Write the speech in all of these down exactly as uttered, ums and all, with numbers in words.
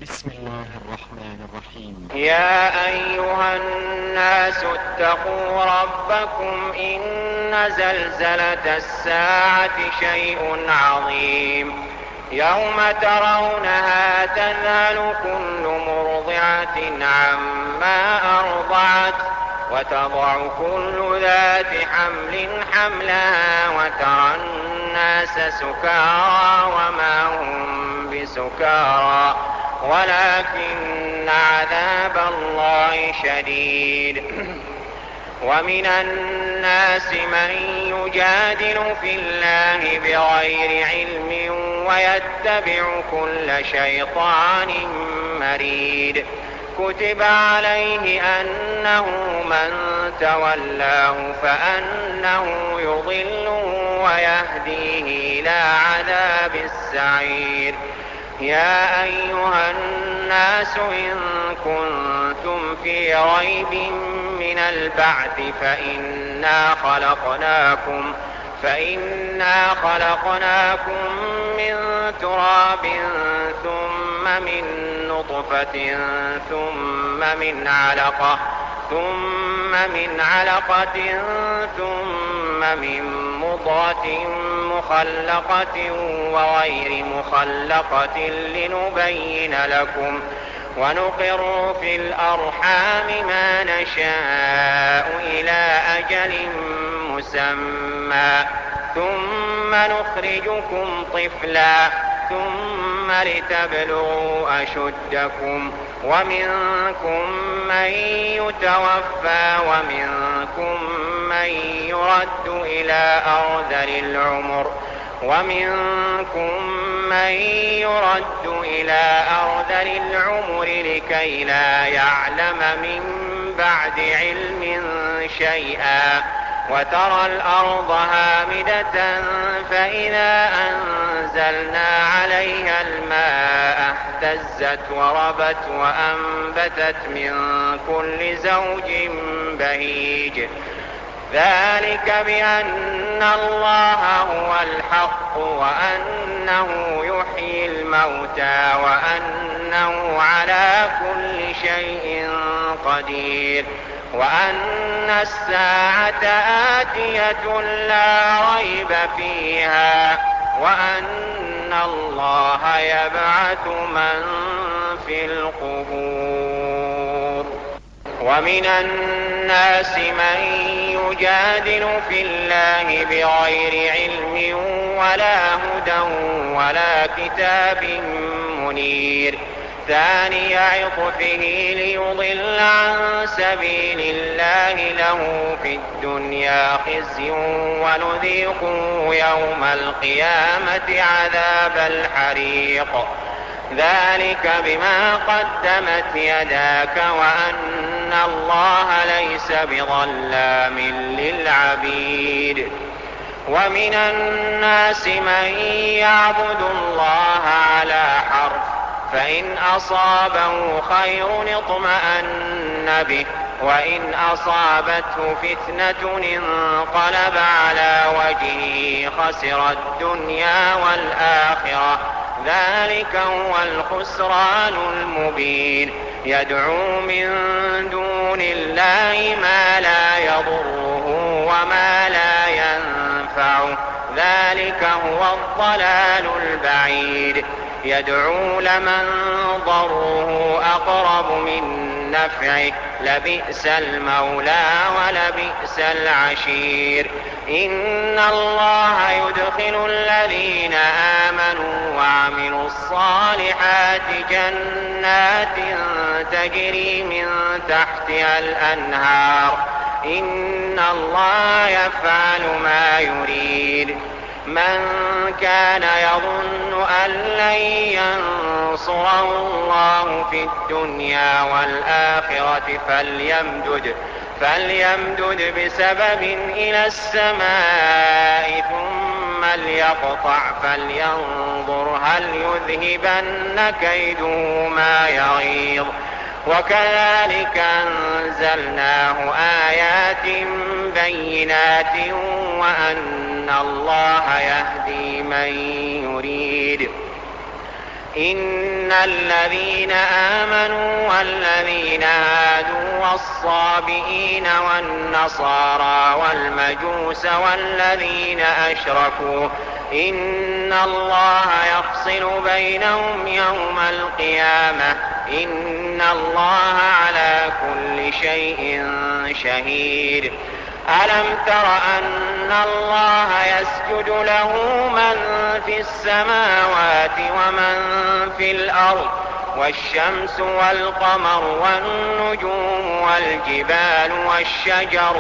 بسم الله الرحمن الرحيم. يا أيها الناس اتقوا ربكم إن زلزلة الساعة شيء عظيم يوم ترونها تذهل كل مرضعة عما أرضعت وتضع كل ذات حمل حملها وترى الناس سكارى وما هم بسكارى ولكن عذاب الله شديد. ومن الناس من يجادل في الله بغير علم ويتبع كل شيطان مريد. كتب عليه أنه من تولاه فأنه يضله ويهديه إلى عذاب السعير. يا أيها الناس إن كنتم في ريب من البعث فإنا خلقناكم فإنا خلقناكم من تراب ثم من نطفة ثم من علقة ثم من علقة ثم من مضغة مخلقة وغير مخلقة لنبين لكم ونقر في الأرحام ما نشاء إلى أجل مسمى ثم نخرجكم طفلا ثم لتبلغوا أشدكم ومنكم من يتوفى ومنكم من يرد إلى أرذل العمر ومنكم من يرد إلى أرذل العمر لكي لا يعلم من بعد علم شيئا وترى الأرض هامدة فإذا أنزلنا عليها الماء اهتزت وربت وأنبتت من كل زوج بهيج. ذلك بأن الله هو الحق وأنه يحيي الموتى وأنه على كل شيء قدير وأن الساعة آتية لا ريب فيها وأن الله يبعث من في القبور. ومن الناس من يجادل في الله بغير علم ولا هدى ولا كتاب منير. ثاني عطفه ليضل عن سبيل الله له في الدنيا خزي ونذيقه يوم القيامة عذاب الحريق. ذلك بما قدمت يداك وأن الله ليس بظلام للعبيد. ومن الناس من يعبد الله على حرف فإن أصابه خير اطمأن به وإن أصابته فتنة انقلب على وجهه خسر الدنيا والآخرة. ذلك هو الخسران المبين. يدعو من دون الله ما لا يضره وما لا ينفعه. ذلك هو الضلال البعيد. يدعو لمن ضره أقرب من نفعه لبئس المولى ولبئس العشير. إن الله يدخل الذين آمنوا وعملوا الصالحات جنات تجري من تحتها الأنهار. إن الله يفعل ما يريد. من كان يظن أن لن ينصره الله في الدنيا والآخرة فليمدد فليمدد بسبب إلى السماء ثم ليقطع فلينظر هل يذهبن كيده ما يغيظ. وكذلك أنزلناه آيات بينات وأن الله يهدي من يريد إن الذين آمنوا والذين هادوا والصابئين والنصارى والمجوس والذين أشركوا إن الله يفصل بينهم يوم القيامة إن الله على كل شيء شهيد. ألم تر أن الله يسجد له من في السماوات ومن في الأرض والشمس والقمر والنجوم والجبال والشجر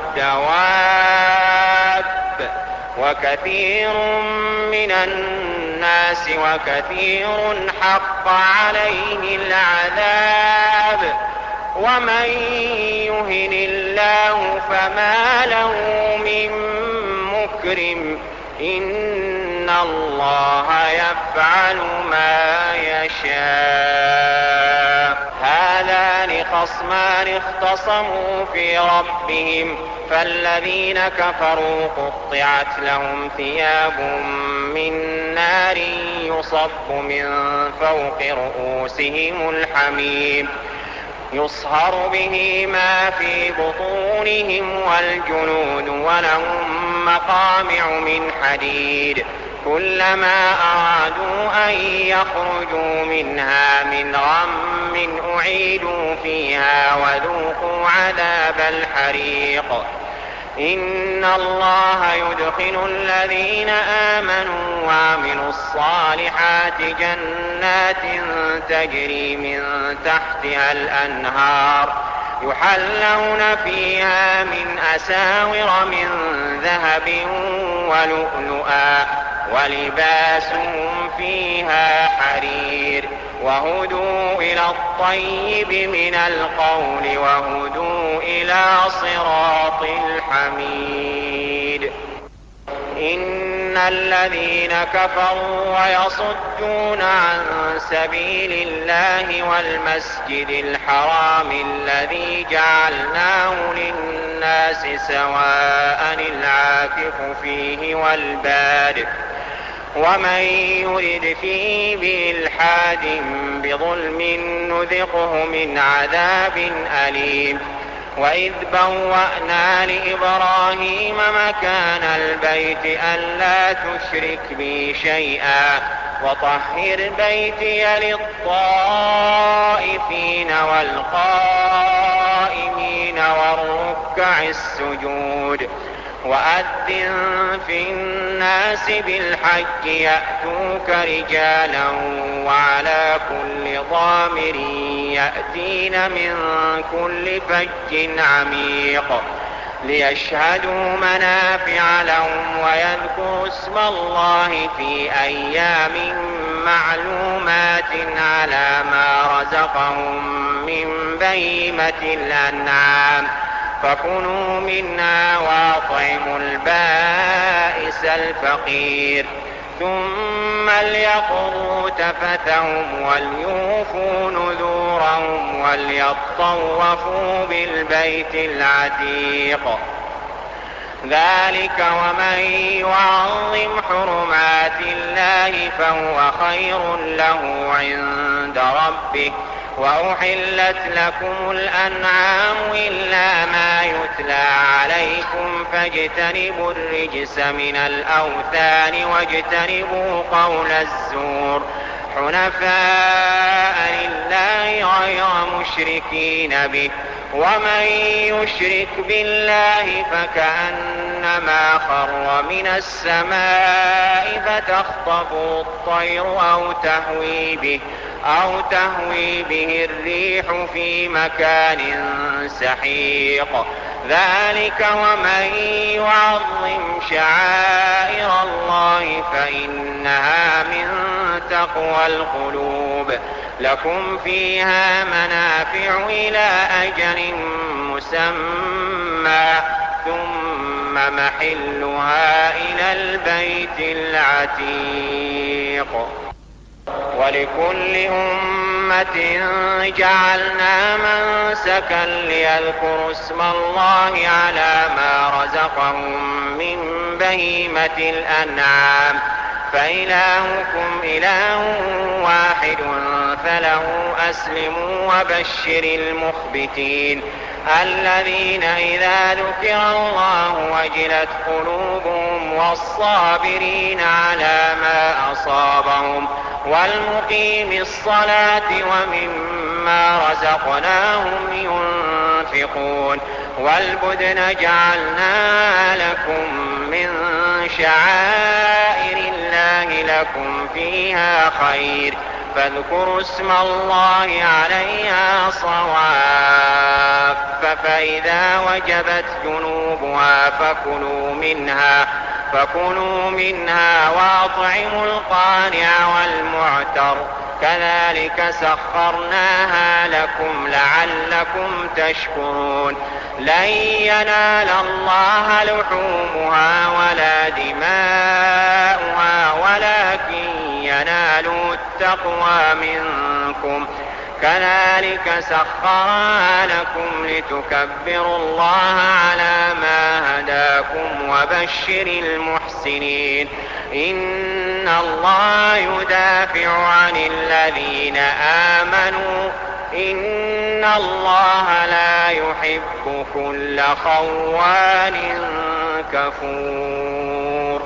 والدواب وكثير من الناس وكثير حق عليه العذاب ومن يهن الله فما له من مكرم إن الله يفعل ما يشاء. هذان خصمان اختصموا في ربهم فالذين كفروا قطعت لهم ثياب من نار يصب من فوق رؤوسهم الحميم يصهر به ما في بطونهم والجلود ولهم مقامع من حديد كلما أرادوا أن يخرجوا منها من غم أعيدوا فيها وذوقوا عذاب الحريق. إن الله يدخل الذين آمنوا وعملوا الصالحات جنات تجري من تحتها الأنهار يحلون فيها من أساور من ذهب ولؤلؤا ولباسهم فيها حرير وهدوا إلى الطيب من القول وهدوا إلى صراط الحميد. إن الذين كفروا ويصدون عن سبيل الله والمسجد الحرام الذي جعلناه للناس سواء العاكف فيه والباد ومن يرد فيه بإلحاد بظلم نذقه من عذاب أليم. وإذ بوأنا لإبراهيم مكان البيت ألا تشرك بي شيئا وطهر بيتي للطائفين والقائمين والركع السجود وأذن في الناس بالحج يأتوك رجالا وعلى كل ضامر يأتين من كل فج عميق ليشهدوا منافع لهم ويذكروا اسم الله في أيام معلومات على ما رزقهم من بهيمة الأنعام فكلوا منها وأطعموا البائس الفقير ثم ليقضوا تفثهم وليوفوا نذورهم وليطوفوا بالبيت العتيق. ذلك ومن يعظم حرمات الله فهو خير له عند ربه. وأحلت لكم الأنعام إلا ما يتلى عليكم فاجتنبوا الرجس من الأوثان واجتنبوا قول الزور حنفاء لله غير مشركين به ومن يشرك بالله فكأنما خر من السماء فتخطفه الطير أو تهوي به أو تهوي به الريح في مكان سحيق. ذلك ومن يعظم شعائر الله فإنها من تقوى القلوب. لكم فيها منافع إلى أجل مسمى ثم محلها إلى البيت العتيق. ولكل أمة جعلنا منسكا ليذكروا اسم الله على ما رزقهم من بهيمة الأنعام فإلهكم إله واحد فله أسلموا وبشر المخبتين الذين إذا ذكر الله وجلت قلوبهم والصابرين على ما أصابهم والمقيم الصلاة ومما رزقناهم ينفقون والبدن جعلناها لكم من شعائر الله لكم فيها خير فاذكروا اسم الله عليها صواف فإذا وجبت جنوبها فكلوا منها فكلوا منها وأطعموا القانع والمعتر كذلك سخرناها لكم لعلكم تشكرون لن ينال الله لحومها ولا دماؤها ولكن ينالوا التقوى منكم كذلك سخرها لكم لتكبروا الله على ما هداكم وبشر المحسنين إن الله يدافع عن الذين آمنوا إن الله لا يحب كل خوان كفور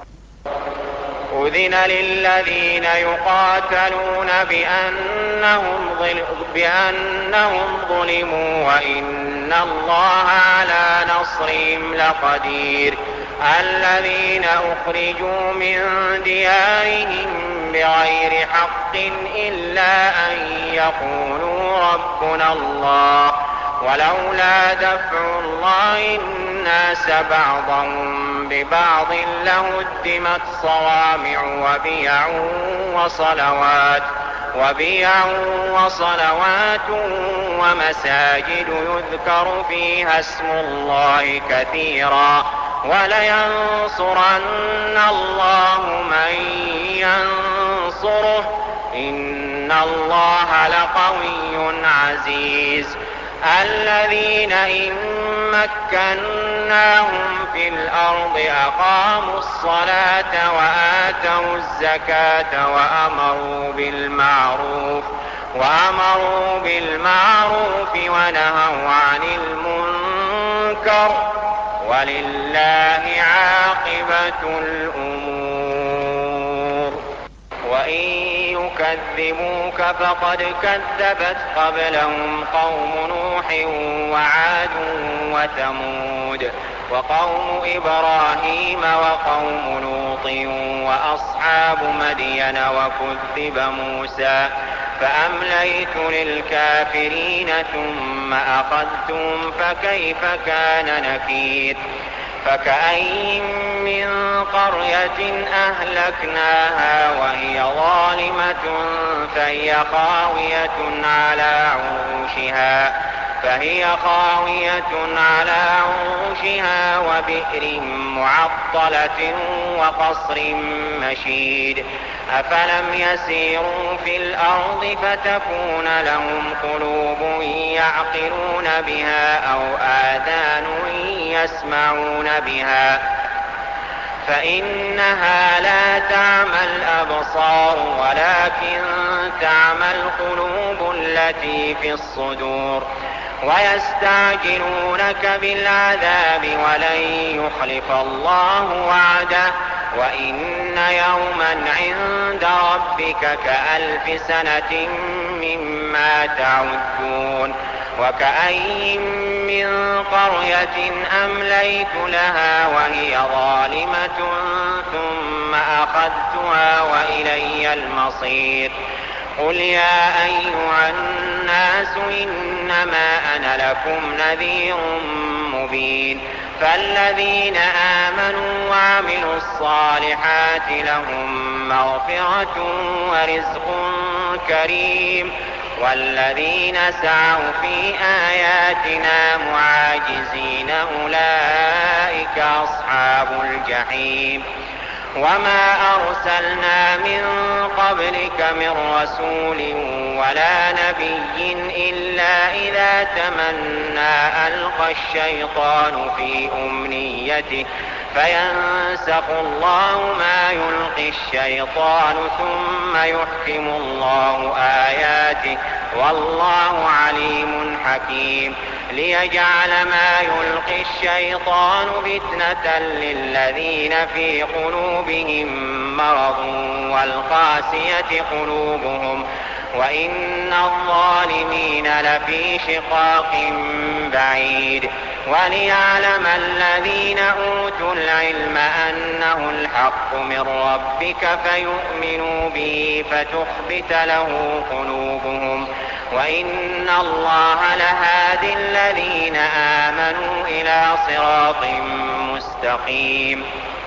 أذن للذين يقاتلون بأنهم, بأنهم ظلموا وإن الله على نصرهم لقدير الذين أخرجوا من ديارهم بغير حق إلا أن يقولوا ربنا الله ولولا دفع الله الناس بعضهم ببعض لهدمت صوامع وبيع وصلوات وبيع وصلوات ومساجد يذكر فيها اسم الله كثيرا ولينصرن الله من ينصره إن الله لقوي عزيز الذين إن مكناهم في الأرض أقاموا الصلاة وآتوا الزكاة وأمروا بالمعروف وأمروا بالمعروف ونهوا عن المنكر ولله عاقبة الأمور وإن يكذبوك فقد كذبت قبلهم قوم نوح وعاد وثمود وقوم إبراهيم وقوم لوط وأصحاب مدين وكذب موسى فأمليت للكافرين ثم أخذتهم فكيف كان نكير فكأين من قرية أهلكناها وهي ظالمة فهي خاوية على عروشها فهي خاوية على عروشها وبئر معطلة وقصر مشيد أفلم يسيروا في الأرض فتكون لهم قلوب يعقلون بها أو آذان يسمعون بها فإنها لا تعمى الأبصار ولكن تعمى القلوب التي في الصدور ويستعجلونك بالعذاب ولن يخلف الله وعده وإن يوما عند ربك كألف سنة مما تعدون وكأين من قرية أمليت لها وهي ظالمة ثم أخذتها وإلي المصير قل يا أيها الناس إنما أنا لكم نذير مبين فالذين آمنوا وعملوا الصالحات لهم مغفرة ورزق كريم والذين سعوا في آياتنا معاجزين أولئك أصحاب الجحيم وما أرسلنا من قبلك من رسول ولا نبي إلا إذا تمنى ألقى الشيطان في أمنيته فينسخ الله ما يلقي الشيطان ثم يحكم الله آياته والله عليم حكيم ليجعل ما يلقي الشيطان فتنة للذين في قلوبهم مرض والقاسية قلوبهم وإن الظالمين لفي شقاق بعيد وليعلم الذين أوتوا العلم أنه الحق من ربك فيؤمنوا به فتخبت له قلوبهم وإن الله لهادي الذين آمنوا إلى صراط مستقيم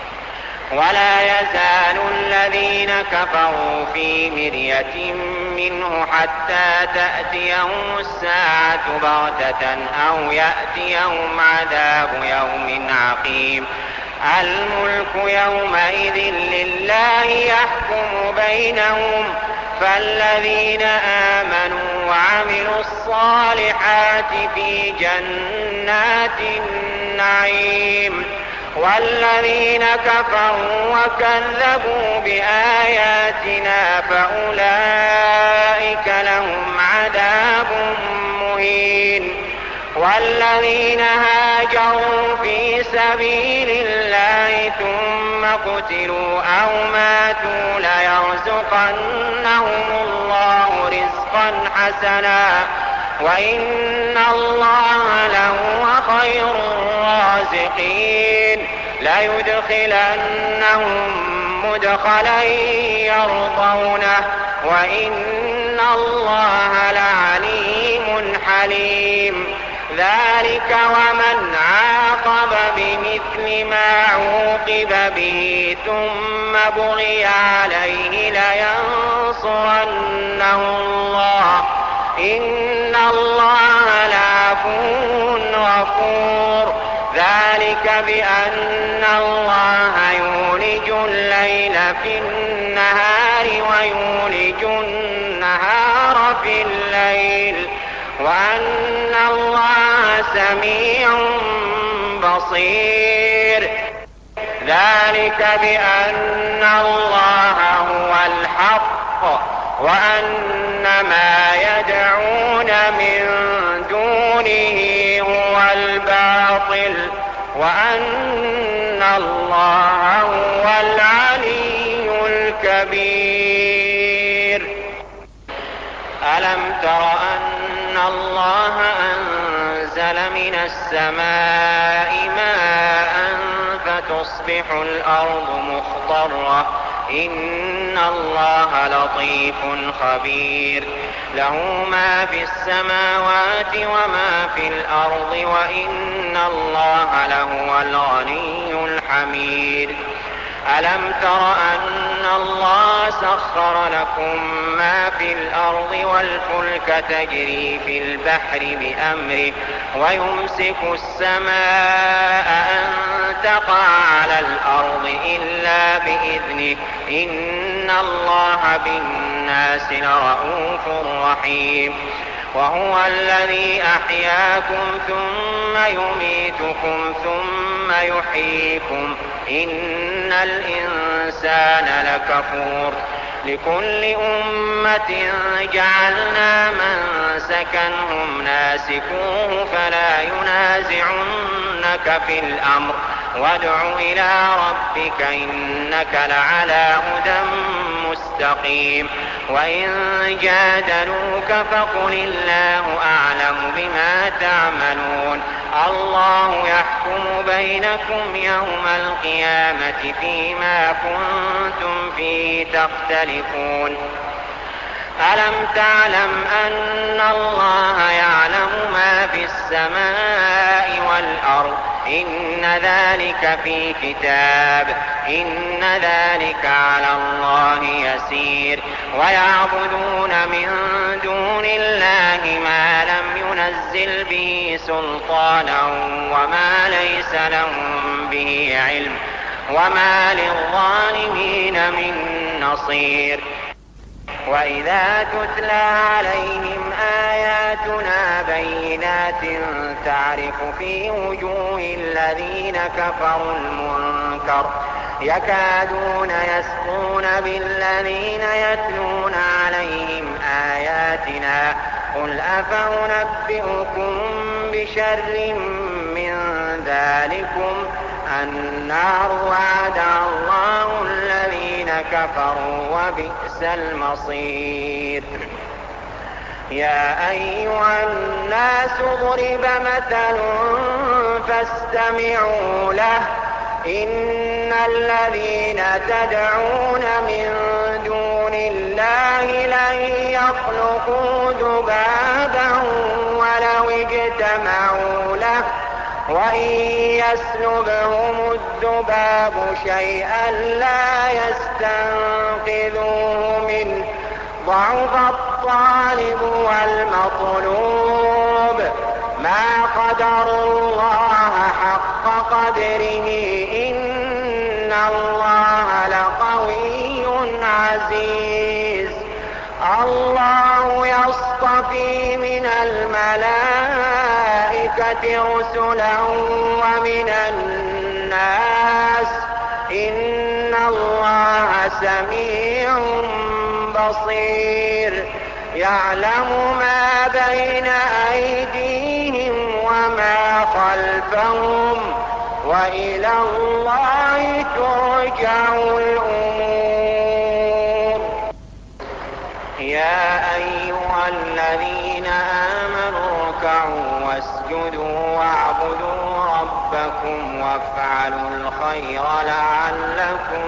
ولا يزال الذين كفروا في مرية منه حتى تأتيهم الساعة بغتة أو يأتيهم عذاب يوم عقيم الملك يومئذ لله يحكم بينهم فالذين آمنوا وعملوا الصالحات في جنات النعيم والذين كفروا وكذبوا بآياتنا فأولئك لهم عذاب مهين والذين هاجروا في سبيل الله ثم قتلوا أو ماتوا ليرزقنهم الله رزقا حسنا وإن الله لهو خير الرازقين ليدخلنهم مدخلا يرضونه وإن الله لعليم حليم ذلك ومن عاقب بمثل ما عوقب به ثم بغي عليه لينصرنه الله إن الله لعفو غفور ذلك بأن الله يولج الليل في النهار ويولج النهار في الليل وأن الله سميع بصير ذلك بأن الله هو الحق وأن ما يدعون من دونه هو الباطل وأن الله هو العلي الكبير ألم تر أن الله أنزل من السماء ماء فتصبح الأرض مخضرة إن الله لطيف خبير له ما في السماوات وما في الأرض وإن الله لهو الغني الحميد ألم تر أن الله سخر لكم ما في الأرض والفلك تجري في البحر بأمره ويمسك السماء أن تقع على الأرض إلا بإذنه إن الله بالناس لرءوف رحيم وهو الذي أحياكم ثم يميتكم ثم يحييكم إن الإنسان لكفور لكل أمة جعلنا منسكا هم ناسكوه فلا ينازعنك في الأمر وادع إلى ربك إنك لعلى هدى مستقيم وإن جادلوك فقل الله أعلم بما تعملون الله يحكم بينكم يوم القيامة فيما كنتم فيه تختلفون ألم تعلم أن الله يعلم ما في السماء والأرض إن ذلك في كتاب إن ذلك على الله يسير ويعبدون من دون الله ما لم ينزل به سلطانا وما ليس لهم به علم وما للظالمين من نصير وإذا تتلى عليهم آيات آياتنا بينات تعرف في وجوه الذين كفروا المنكر يكادون يسطون بالذين يتلون عليهم آياتنا قل أفأنبئكم بشر من ذلكم النار وعدها الله الذين كفروا وبئس المصير. يا أيها الناس ضرب مثل فاستمعوا له إن الذين تدعون من دون الله لن يخلقوا ذبابا ولو اجتمعوا له وإن يسلبهم الذباب شيئا لا يستنقذوه منه ضعف الطالب والمطلوب ما قدروا الله حق قدره إن الله لقوي عزيز. الله يصطفي من الملائكة رسلا ومن الناس إن الله سميع بصير يعلم ما بين أيديهم وما خلفهم وإلى الله ترجع الأمور. يا أيها الذين آمنوا اركعوا واسجدوا واعبدوا ربكم وافعلوا الخير لعلكم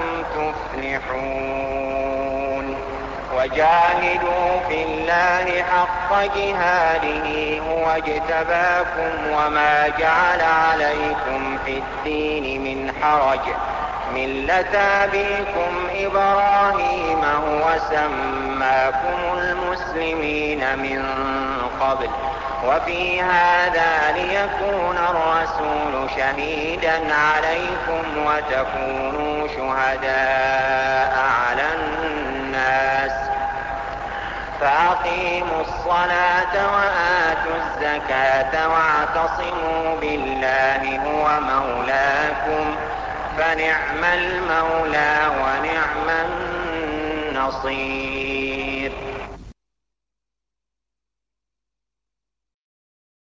تفلحون. وجاهدوا في الله حق جهاده هو اجتباكم وما جعل عليكم في الدين من حرج ملة أبيكم إبراهيم هو سماكم المسلمين من قبل وفي هذا ليكون الرسول شهيدا عليكم وتكونوا شهداء على الناس فأقيموا الصلاة وآتوا الزكاة واعتصموا بالله هو مولاكم فنعم المولى ونعم النصير.